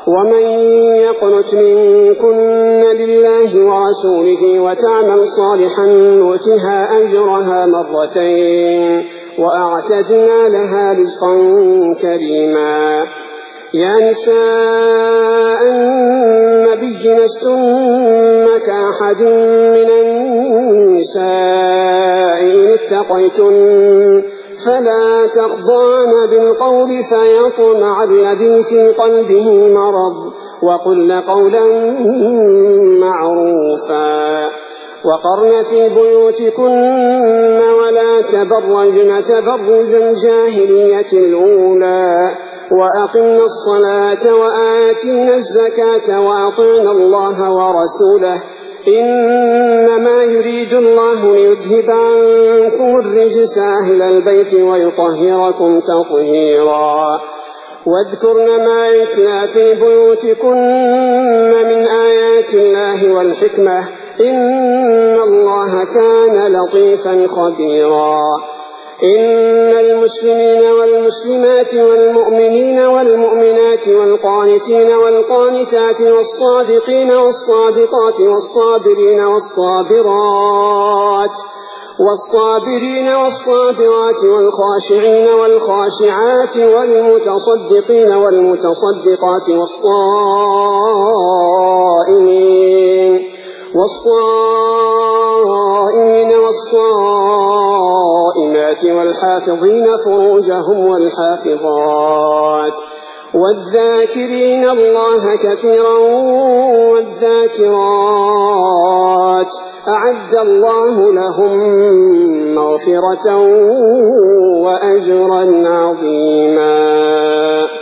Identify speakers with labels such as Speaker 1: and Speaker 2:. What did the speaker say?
Speaker 1: ومن يقنت منكن لله ورسوله وتعمل صالحا نؤتها أجرها مرتين وأعتدنا لها رزقا كريما. يا نساء النبي لستن كأحد من النساء إن اتقيتن فلا تخضعن بالقول فيطمع الذي في قلبه مرض وقلن قولا معروفا. وقرن في بيوتكن ولا تبرجن تبرج الجاهلية الأولى وأقمنا الصلاة وآتينا الزكاة وأطعنا الله ورسوله إنما يريد الله ليذهب عنكم الرجس أهل البيت ويطهركم تطهيرا. واذكرن ما يتلى في بيوتكن من آيات الله والحكمة إن الله كان لطيفا خبيرا. إن المسلمين والمسلمات والمؤمنين والمؤمنات والقانتين والقانتات والصادقين والصادقات والصابرين والصابرات والخاشعين والخاشعات والمتصدقين والمتصدقات والصائمين والصائمات والحافظين فروجهم والحافظات والذاكرين الله كثيرا والذاكرات أعد الله لهم مغفرة وأجرا عظيما.